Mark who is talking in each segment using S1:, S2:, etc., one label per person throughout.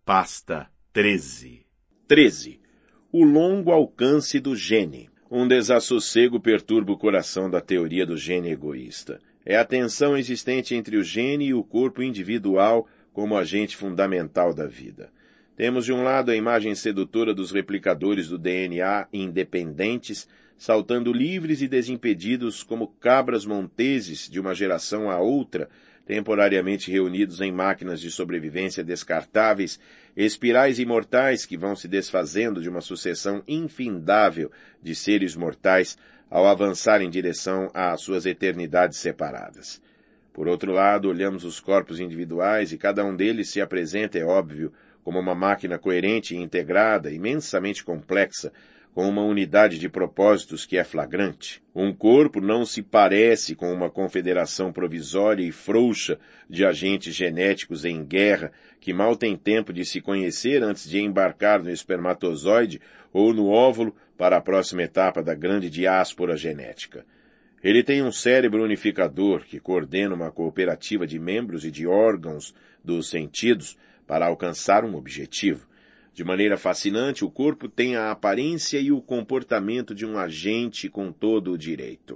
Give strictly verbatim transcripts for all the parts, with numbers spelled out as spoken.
S1: Pasta treze. treze. O longo alcance do gene. Um desassossego perturba o coração da teoria do gene egoísta. É a tensão existente entre o gene e o corpo individual como agente fundamental da vida. Temos de um lado a imagem sedutora dos replicadores do D N A independentes, saltando livres e desimpedidos como cabras monteses de uma geração a outra, temporariamente reunidos em máquinas de sobrevivência descartáveis, espirais imortais que vão se desfazendo de uma sucessão infindável de seres mortais ao avançar em direção às suas eternidades separadas. Por outro lado, olhamos os corpos individuais e cada um deles se apresenta, é óbvio, como uma máquina coerente e integrada, imensamente complexa, com uma unidade de propósitos que é flagrante. Um corpo não se parece com uma confederação provisória e frouxa de agentes genéticos em guerra que mal tem tempo de se conhecer antes de embarcar no espermatozoide ou no óvulo para a próxima etapa da grande diáspora genética. Ele tem um cérebro unificador que coordena uma cooperativa de membros e de órgãos dos sentidos para alcançar um objetivo. De maneira fascinante, o corpo tem a aparência e o comportamento de um agente com todo o direito.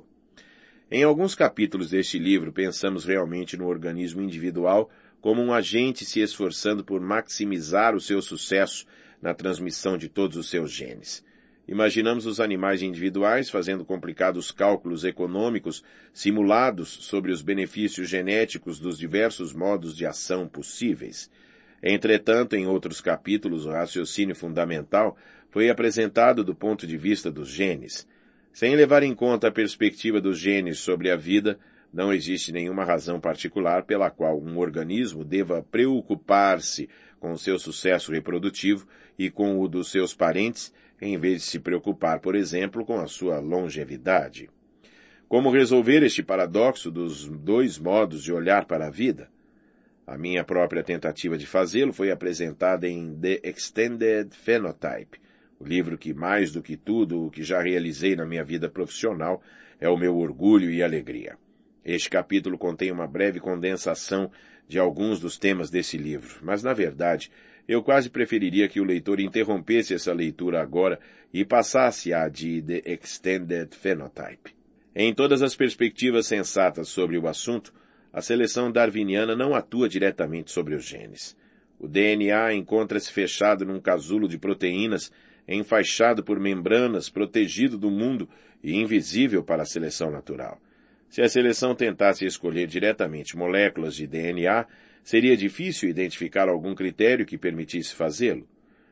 S1: Em alguns capítulos deste livro, pensamos realmente no organismo individual como um agente se esforçando por maximizar o seu sucesso na transmissão de todos os seus genes. Imaginamos os animais individuais fazendo complicados cálculos econômicos simulados sobre os benefícios genéticos dos diversos modos de ação possíveis. Entretanto, em outros capítulos, o raciocínio fundamental foi apresentado do ponto de vista dos genes. Sem levar em conta a perspectiva dos genes sobre a vida, não existe nenhuma razão particular pela qual um organismo deva preocupar-se com o seu sucesso reprodutivo e com o dos seus parentes, em vez de se preocupar, por exemplo, com a sua longevidade. Como resolver este paradoxo dos dois modos de olhar para a vida? A minha própria tentativa de fazê-lo foi apresentada em The Extended Phenotype, o livro que, mais do que tudo o que já realizei na minha vida profissional, é o meu orgulho e alegria. Este capítulo contém uma breve condensação de alguns dos temas desse livro, mas, na verdade, eu quase preferiria que o leitor interrompesse essa leitura agora e passasse à de The Extended Phenotype. Em todas as perspectivas sensatas sobre o assunto, a seleção darwiniana não atua diretamente sobre os genes. O D N A encontra-se fechado num casulo de proteínas, enfaixado por membranas, protegido do mundo e invisível para a seleção natural. Se a seleção tentasse escolher diretamente moléculas de D N A, seria difícil identificar algum critério que permitisse fazê-lo.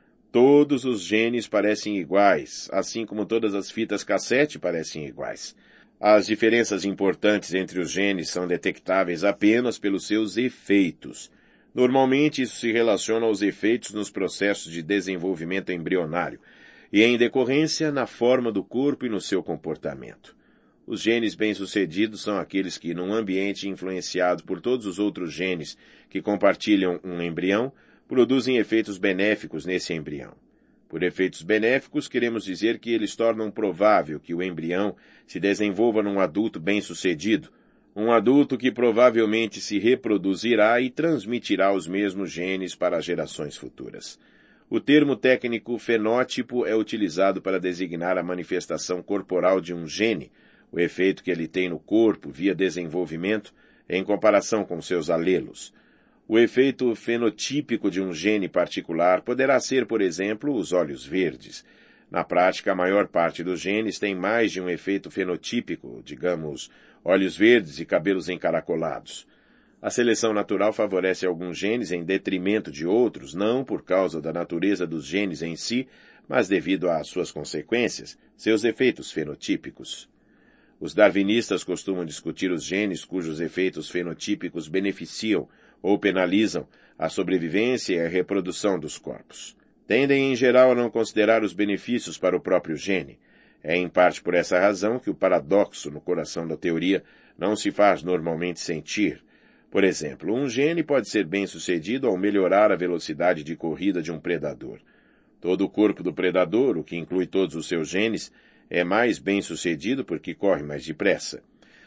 S1: Todos os genes parecem iguais, assim como todas as fitas cassete parecem iguais. As diferenças importantes entre os genes são detectáveis apenas pelos seus efeitos. Normalmente isso se relaciona aos efeitos nos processos de desenvolvimento embrionário e, em decorrência, na forma do corpo e no seu comportamento. Os genes bem-sucedidos são aqueles que, num ambiente influenciado por todos os outros genes que compartilham um embrião, produzem efeitos benéficos nesse embrião. Por efeitos benéficos, queremos dizer que eles tornam provável que o embrião se desenvolva num adulto bem-sucedido, um adulto que provavelmente se reproduzirá e transmitirá os mesmos genes para as gerações futuras. O termo técnico fenótipo é utilizado para designar a manifestação corporal de um gene, o efeito que ele tem no corpo via desenvolvimento, em comparação com seus alelos. O efeito fenotípico de um gene particular poderá ser, por exemplo, os olhos verdes. Na prática, a maior parte dos genes tem mais de um efeito fenotípico, digamos, olhos verdes e cabelos encaracolados. A seleção natural favorece alguns genes em detrimento de outros, não por causa da natureza dos genes em si, mas devido às suas consequências, seus efeitos fenotípicos. Os darwinistas costumam discutir os genes cujos efeitos fenotípicos beneficiam ou penalizam a sobrevivência e a reprodução dos corpos. Tendem, em geral, a não considerar os benefícios para o próprio gene. É em parte por essa razão que o paradoxo no coração da teoria não se faz normalmente sentir. Por exemplo, um gene pode ser bem-sucedido ao melhorar a velocidade de corrida de um predador. Todo o corpo do predador, o que inclui todos os seus genes, é mais bem-sucedido porque corre mais depressa.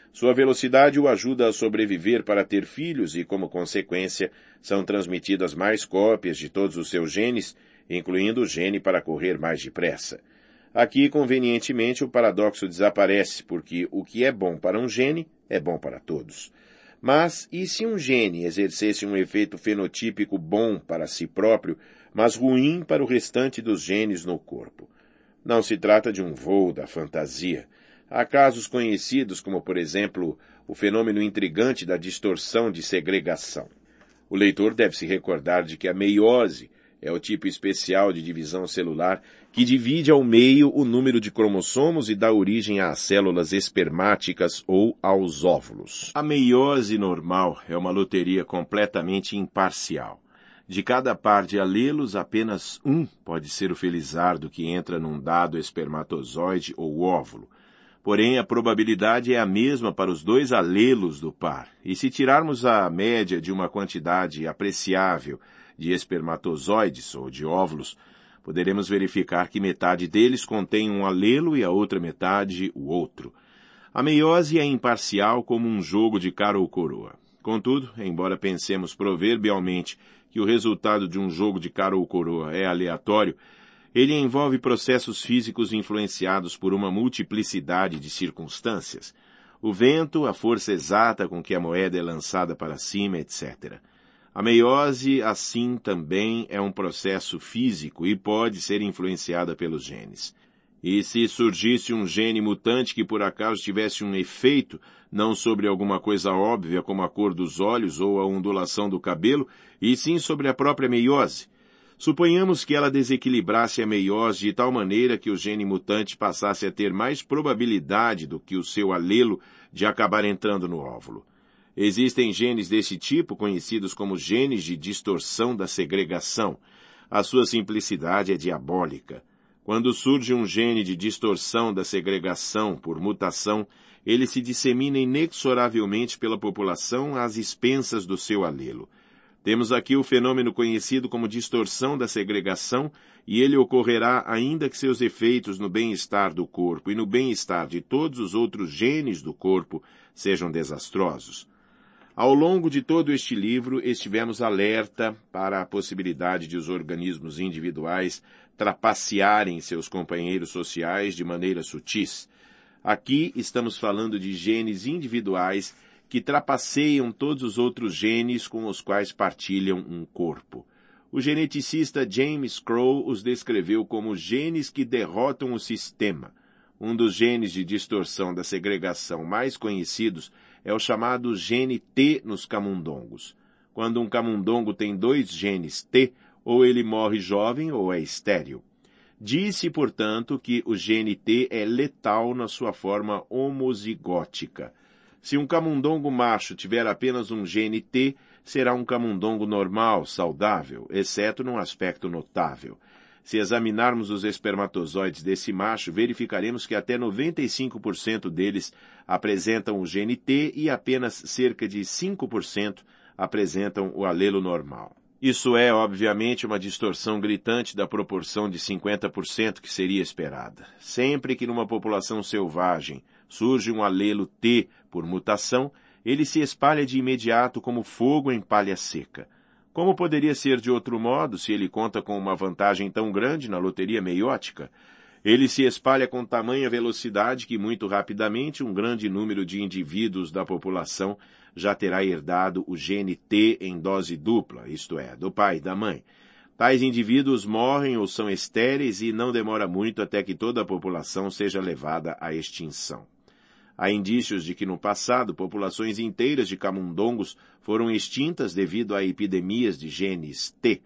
S1: Sua velocidade o ajuda a sobreviver para ter filhos e, como consequência, são transmitidas mais cópias de todos os seus genes, incluindo o gene para correr mais depressa. Aqui, convenientemente, o paradoxo desaparece, porque o que é bom para um gene é bom para todos. Mas, e se um gene exercesse um efeito fenotípico bom para si próprio, mas ruim para o restante dos genes no corpo? Não se trata de um voo da fantasia. Há casos conhecidos como, por exemplo, o fenômeno intrigante da distorção de segregação. O leitor deve se recordar de que a meiose é o tipo especial de divisão celular que divide ao meio o número de cromossomos e dá origem às células espermáticas ou aos óvulos. A meiose normal é uma loteria completamente imparcial. De cada par de alelos, apenas um pode ser o felizardo que entra num dado espermatozoide ou óvulo. Porém, a probabilidade é a mesma para os dois alelos do par. E se tirarmos a média de uma quantidade apreciável de espermatozoides ou de óvulos, poderemos verificar que metade deles contém um alelo e a outra metade o outro. A meiose é imparcial como um jogo de cara ou coroa. Contudo, embora pensemos proverbialmente que o resultado de um jogo de cara ou coroa é aleatório, ele envolve processos físicos influenciados por uma multiplicidade de circunstâncias. O vento, a força exata com que a moeda é lançada para cima, etcétera. A meiose, assim, também é um processo físico e pode ser influenciada pelos genes. E se surgisse um gene mutante que por acaso tivesse um efeito, não sobre alguma coisa óbvia como a cor dos olhos ou a ondulação do cabelo, e sim sobre a própria meiose, suponhamos que ela desequilibrasse a meiose de tal maneira que o gene mutante passasse a ter mais probabilidade do que o seu alelo de acabar entrando no óvulo. Existem genes desse tipo, conhecidos como genes de distorção da segregação. A sua simplicidade é diabólica. Quando surge um gene de distorção da segregação por mutação, ele se dissemina inexoravelmente pela população às expensas do seu alelo. Temos aqui o fenômeno conhecido como distorção da segregação, e ele ocorrerá ainda que seus efeitos no bem-estar do corpo e no bem-estar de todos os outros genes do corpo sejam desastrosos. Ao longo de todo este livro, estivemos alerta para a possibilidade de os organismos individuais trapacearem seus companheiros sociais de maneira sutis. Aqui estamos falando de genes individuais que trapaceiam todos os outros genes com os quais partilham um corpo. O geneticista James Crow os descreveu como genes que derrotam o sistema. Um dos genes de distorção da segregação mais conhecidos é o chamado gene T nos camundongos. Quando um camundongo tem dois genes T, ou ele morre jovem ou é estéril. Disse, portanto, que o gene T é letal na sua forma homozigótica. Se um camundongo macho tiver apenas um gene T, será um camundongo normal, saudável, exceto num aspecto notável. Se examinarmos os espermatozoides desse macho, verificaremos que até noventa e cinco por cento deles apresentam o gene T e apenas cerca de cinco por cento apresentam o alelo normal. Isso é, obviamente, uma distorção gritante da proporção de cinquenta por cento que seria esperada. Sempre que numa população selvagem surge um alelo T por mutação, ele se espalha de imediato como fogo em palha seca. Como poderia ser de outro modo se ele conta com uma vantagem tão grande na loteria meiótica? Ele se espalha com tamanha velocidade que muito rapidamente um grande número de indivíduos da população já terá herdado o gene T em dose dupla, isto é, do pai e da mãe. Tais indivíduos morrem ou são estéreis e não demora muito até que toda a população seja levada à extinção. Há indícios de que no passado populações inteiras de camundongos foram extintas devido a epidemias de genes T.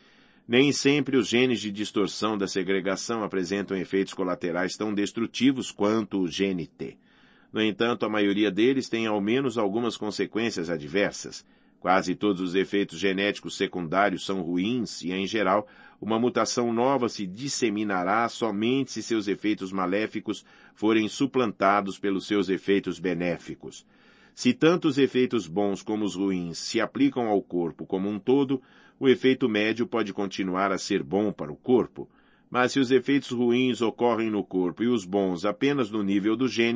S1: Nem sempre os genes de distorção da segregação apresentam efeitos colaterais tão destrutivos quanto o gene T. No entanto, a maioria deles tem ao menos algumas consequências adversas. Quase todos os efeitos genéticos secundários são ruins e, em geral, uma mutação nova se disseminará somente se seus efeitos maléficos forem suplantados pelos seus efeitos benéficos. Se tanto os efeitos bons como os ruins se aplicam ao corpo como um todo, o efeito médio pode continuar a ser bom para o corpo. Mas se os efeitos ruins ocorrem no corpo e os bons apenas no nível do gene,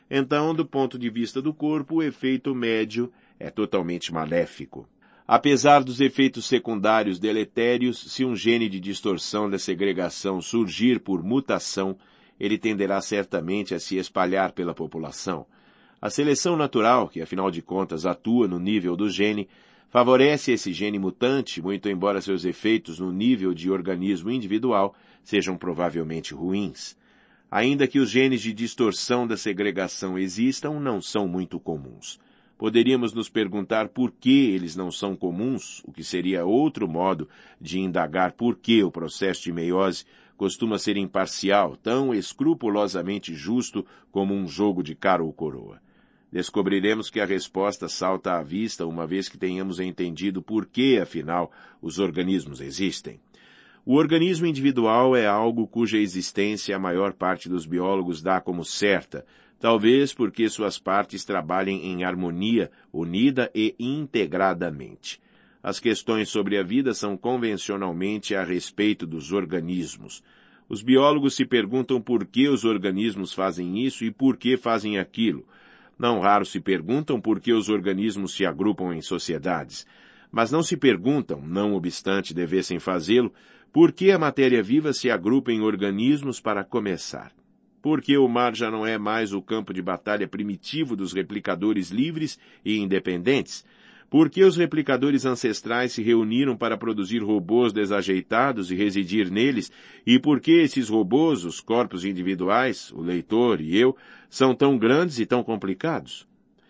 S1: Então, do ponto de vista do corpo, o efeito médio é totalmente maléfico. Apesar dos efeitos secundários deletérios, se um gene de distorção da segregação surgir por mutação, ele tenderá certamente a se espalhar pela população. A seleção natural, que afinal de contas atua no nível do gene, favorece esse gene mutante, muito embora seus efeitos no nível de organismo individual sejam provavelmente ruins. Ainda que os genes de distorção da segregação existam, não são muito comuns. Poderíamos nos perguntar por que eles não são comuns, o que seria outro modo de indagar por que o processo de meiose costuma ser imparcial, tão escrupulosamente justo como um jogo de cara ou coroa. Descobriremos que a resposta salta à vista uma vez que tenhamos entendido por que, afinal, os organismos existem. O organismo individual é algo cuja existência a maior parte dos biólogos dá como certa, talvez porque suas partes trabalhem em harmonia, unida e integradamente. As questões sobre a vida são convencionalmente a respeito dos organismos. Os biólogos se perguntam por que os organismos fazem isso e por que fazem aquilo. Não raro se perguntam por que os organismos se agrupam em sociedades, mas não se perguntam, não obstante devessem fazê-lo, por que a matéria viva se agrupa em organismos para começar. Porque o mar já não é mais o campo de batalha primitivo dos replicadores livres e independentes? Porque os replicadores ancestrais se reuniram para produzir robôs desajeitados e residir neles? E por que esses robôs, os corpos individuais, o leitor e eu, são tão grandes e tão complicados?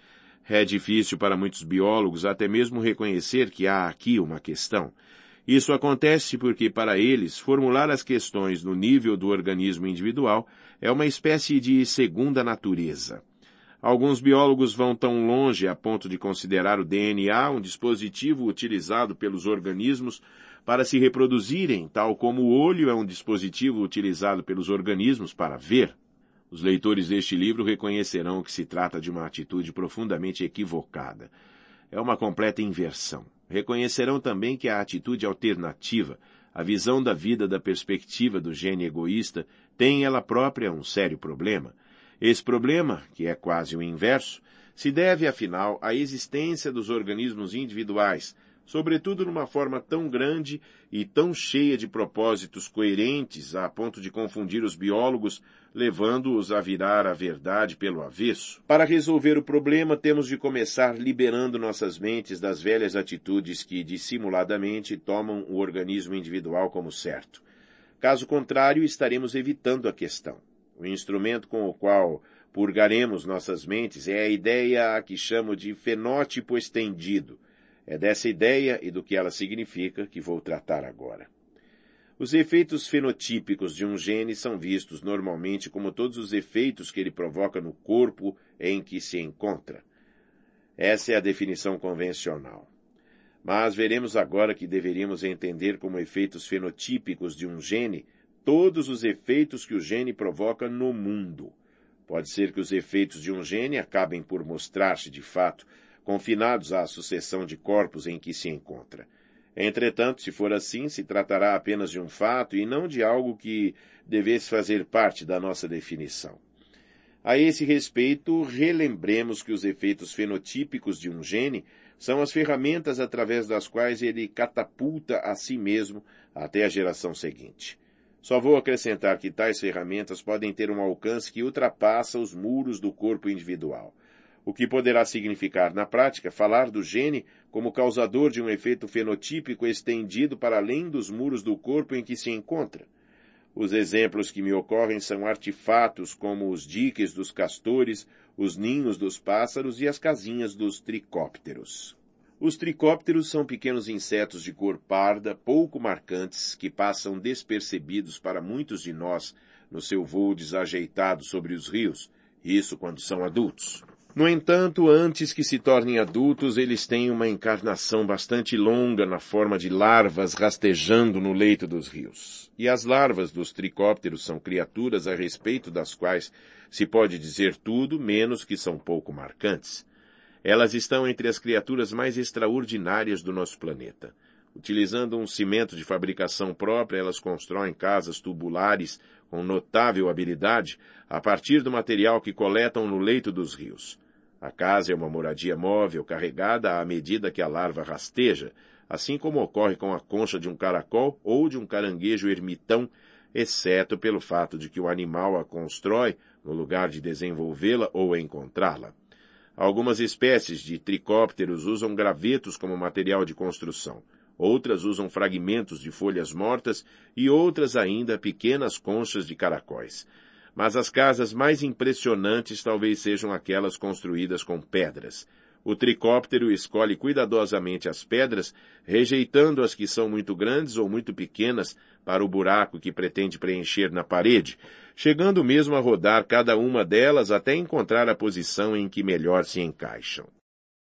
S1: É difícil para muitos biólogos até mesmo reconhecer que há aqui uma questão. Isso acontece porque, para eles, formular as questões no nível do organismo individual é uma espécie de segunda natureza. Alguns biólogos vão tão longe a ponto de considerar o D N A um dispositivo utilizado pelos organismos para se reproduzirem, tal como o olho é um dispositivo utilizado pelos organismos para ver. Os leitores deste livro reconhecerão que se trata de uma atitude profundamente equivocada. É uma completa inversão. Reconhecerão também que a atitude alternativa, a visão da vida da perspectiva do gene egoísta, tem ela própria um sério problema. Esse problema, que é quase o inverso, se deve, afinal, à existência dos organismos individuais, sobretudo numa forma tão grande e tão cheia de propósitos coerentes a ponto de confundir os biólogos, levando-os a virar a verdade pelo avesso. Para resolver o problema, temos de começar liberando nossas mentes das velhas atitudes que, dissimuladamente, tomam o organismo individual como certo. Caso contrário, estaremos evitando a questão. O instrumento com o qual purgaremos nossas mentes é a ideia a que chamo de fenótipo estendido. É dessa ideia e do que ela significa que vou tratar agora. Os efeitos fenotípicos de um gene são vistos normalmente como todos os efeitos que ele provoca no corpo em que se encontra. Essa é a definição convencional. Mas veremos agora que deveríamos entender como efeitos fenotípicos de um gene todos os efeitos que o gene provoca no mundo. Pode ser que os efeitos de um gene acabem por mostrar-se, de fato, confinados à sucessão de corpos em que se encontra. Entretanto, se for assim, se tratará apenas de um fato e não de algo que devesse fazer parte da nossa definição. A esse respeito, relembremos que os efeitos fenotípicos de um gene são as ferramentas através das quais ele catapulta a si mesmo até a geração seguinte. Só vou acrescentar que tais ferramentas podem ter um alcance que ultrapassa os muros do corpo individual, o que poderá significar, na prática, falar do gene como causador de um efeito fenotípico estendido para além dos muros do corpo em que se encontra. Os exemplos que me ocorrem são artefatos como os diques dos castores, os ninhos dos pássaros e as casinhas dos tricópteros. Os tricópteros são pequenos insetos de cor parda, pouco marcantes, que passam despercebidos para muitos de nós no seu voo desajeitado sobre os rios, isso quando são adultos. No entanto, antes que se tornem adultos, eles têm uma encarnação bastante longa na forma de larvas rastejando no leito dos rios. E as larvas dos tricópteros são criaturas a respeito das quais se pode dizer tudo, menos que são pouco marcantes. Elas estão entre as criaturas mais extraordinárias do nosso planeta. Utilizando um cimento de fabricação própria, elas constroem casas tubulares com notável habilidade, a partir do material que coletam no leito dos rios. A casa é uma moradia móvel carregada à medida que a larva rasteja, assim como ocorre com a concha de um caracol ou de um caranguejo ermitão, exceto pelo fato de que o animal a constrói no lugar de desenvolvê-la ou encontrá-la. Algumas espécies de tricópteros usam gravetos como material de construção. Outras usam fragmentos de folhas mortas e outras ainda pequenas conchas de caracóis. Mas as casas mais impressionantes talvez sejam aquelas construídas com pedras. O tricóptero escolhe cuidadosamente as pedras, rejeitando as que são muito grandes ou muito pequenas para o buraco que pretende preencher na parede, chegando mesmo a rodar cada uma delas até encontrar a posição em que melhor se encaixam.